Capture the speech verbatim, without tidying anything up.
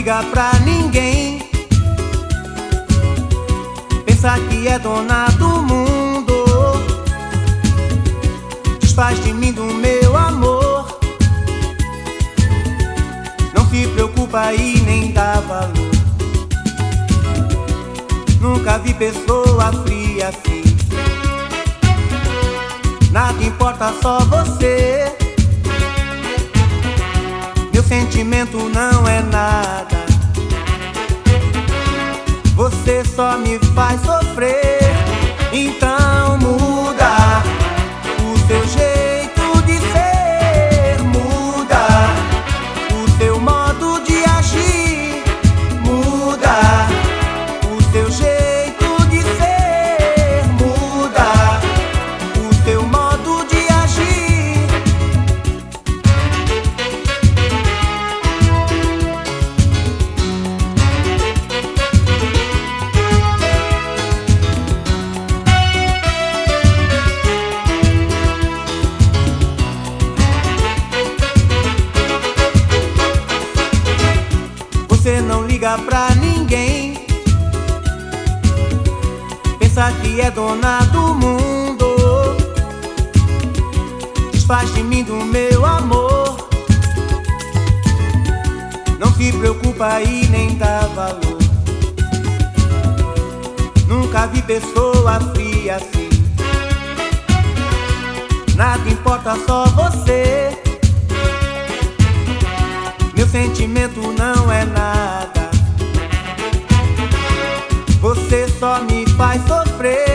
liga pra ninguém, pensa que é dona do mundo, desfaz de mim do meu amor, não se preocupa e nem dá valor. Nunca vi pessoa fria assim, nada importa, só você. Meu sentimento não é nada, você só me faz sofrer. Então muda o seu jeito de ser, muda o seu modo de agir, muda o seu jeito de ser, muda o seu modo de agir. Você não liga pra ninguém, pensa que é dona do mundo, desfaz de mim do meu amor, não se preocupa e nem dá valor. Nunca vi pessoa fria assim, nada importa, só você. Meu sentimento não é nada, você só me faz sofrer.